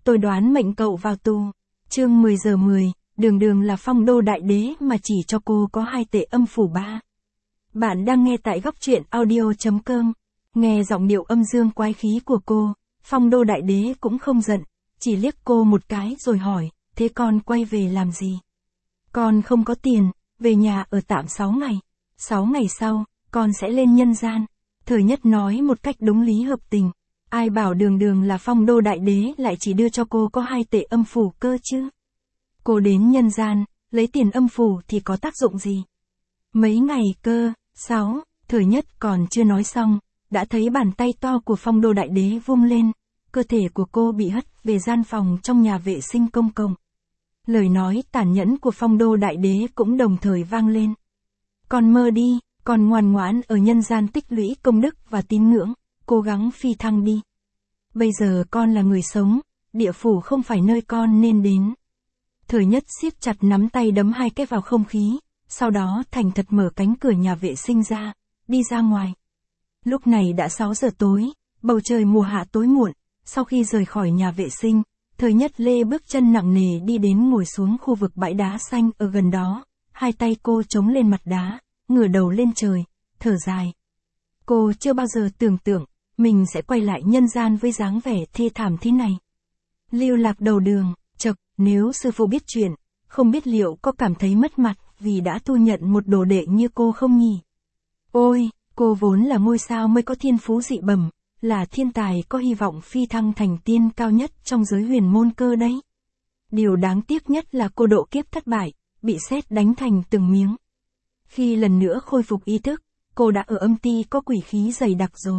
tôi đoán mệnh cậu vào tù. Chương 10 giờ 10, đường đường là phong đô đại đế mà chỉ cho cô có 2 tệ âm phủ 3. Bạn đang nghe tại góc truyện audio.com. Nghe giọng điệu âm dương quái khí của cô, phong đô đại đế cũng không giận, chỉ liếc cô một cái rồi hỏi, thế con quay về làm gì? Con không có tiền, về nhà ở tạm 6 ngày. 6 ngày sau, con sẽ lên nhân gian. Thời Nhất nói một cách đúng lý hợp tình. Ai bảo đường đường là phong đô đại đế lại chỉ đưa cho cô có 2 tệ âm phủ cơ chứ? Cô đến nhân gian, lấy tiền âm phủ thì có tác dụng gì? Mấy ngày cơ, 6, Thời Nhất còn chưa nói xong, đã thấy bàn tay to của phong đô đại đế vung lên, cơ thể của cô bị hất về gian phòng trong nhà vệ sinh công cộng. Lời nói tàn nhẫn của phong đô đại đế cũng đồng thời vang lên. Con mơ đi, con ngoan ngoãn ở nhân gian tích lũy công đức và tín ngưỡng, cố gắng phi thăng đi. Bây giờ con là người sống, địa phủ không phải nơi con nên đến. Thời Nhất siết chặt nắm tay đấm 2 cái vào không khí, sau đó thành thật mở cánh cửa nhà vệ sinh ra, đi ra ngoài. Lúc này đã 6 giờ tối, bầu trời mùa hạ tối muộn, sau khi rời khỏi nhà vệ sinh, Thời Nhất lê bước chân nặng nề đi đến ngồi xuống khu vực bãi đá xanh ở gần đó, 2 tay cô chống lên mặt đá, ngửa đầu lên trời, thở dài. Cô chưa bao giờ tưởng tượng, mình sẽ quay lại nhân gian với dáng vẻ thê thảm thế này. Lưu lạc đầu đường, chậc, nếu sư phụ biết chuyện, không biết liệu có cảm thấy mất mặt vì đã thu nhận một đồ đệ như cô không nhỉ? Ôi, cô vốn là ngôi sao mới có thiên phú dị bẩm, là thiên tài có hy vọng phi thăng thành tiên cao nhất trong giới huyền môn cơ đấy. Điều đáng tiếc nhất là cô độ kiếp thất bại, bị sét đánh thành từng miếng. Khi lần nữa khôi phục ý thức, cô đã ở âm ti có quỷ khí dày đặc rồi.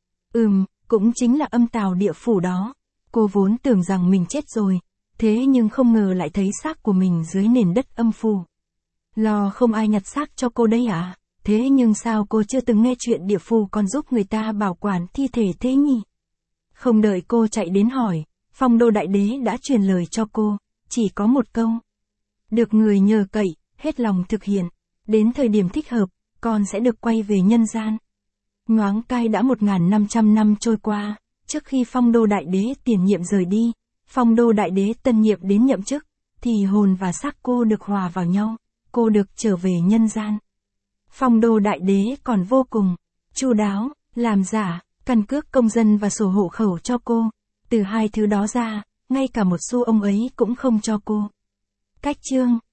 Cũng chính là âm tào địa phủ đó. Cô vốn tưởng rằng mình chết rồi, thế nhưng không ngờ lại thấy xác của mình dưới nền đất âm phủ. Lo không ai nhặt xác cho cô đấy à? Thế nhưng sao cô chưa từng nghe chuyện địa phủ còn giúp người ta bảo quản thi thể thế nhỉ? Không đợi cô chạy đến hỏi, phong đô đại đế đã truyền lời cho cô, chỉ có một câu. Được người nhờ cậy, hết lòng thực hiện. Đến thời điểm thích hợp, con sẽ được quay về nhân gian. Nhoáng cai đã 1.500 năm trôi qua, trước khi phong đô đại đế tiền nhiệm rời đi, phong đô đại đế tân nhiệm đến nhậm chức, thì hồn và xác cô được hòa vào nhau, cô được trở về nhân gian. Phong đô đại đế còn vô cùng chu đáo, làm giả, căn cước công dân và sổ hộ khẩu cho cô, từ 2 thứ đó ra, ngay cả một xu ông ấy cũng không cho cô. Cách chương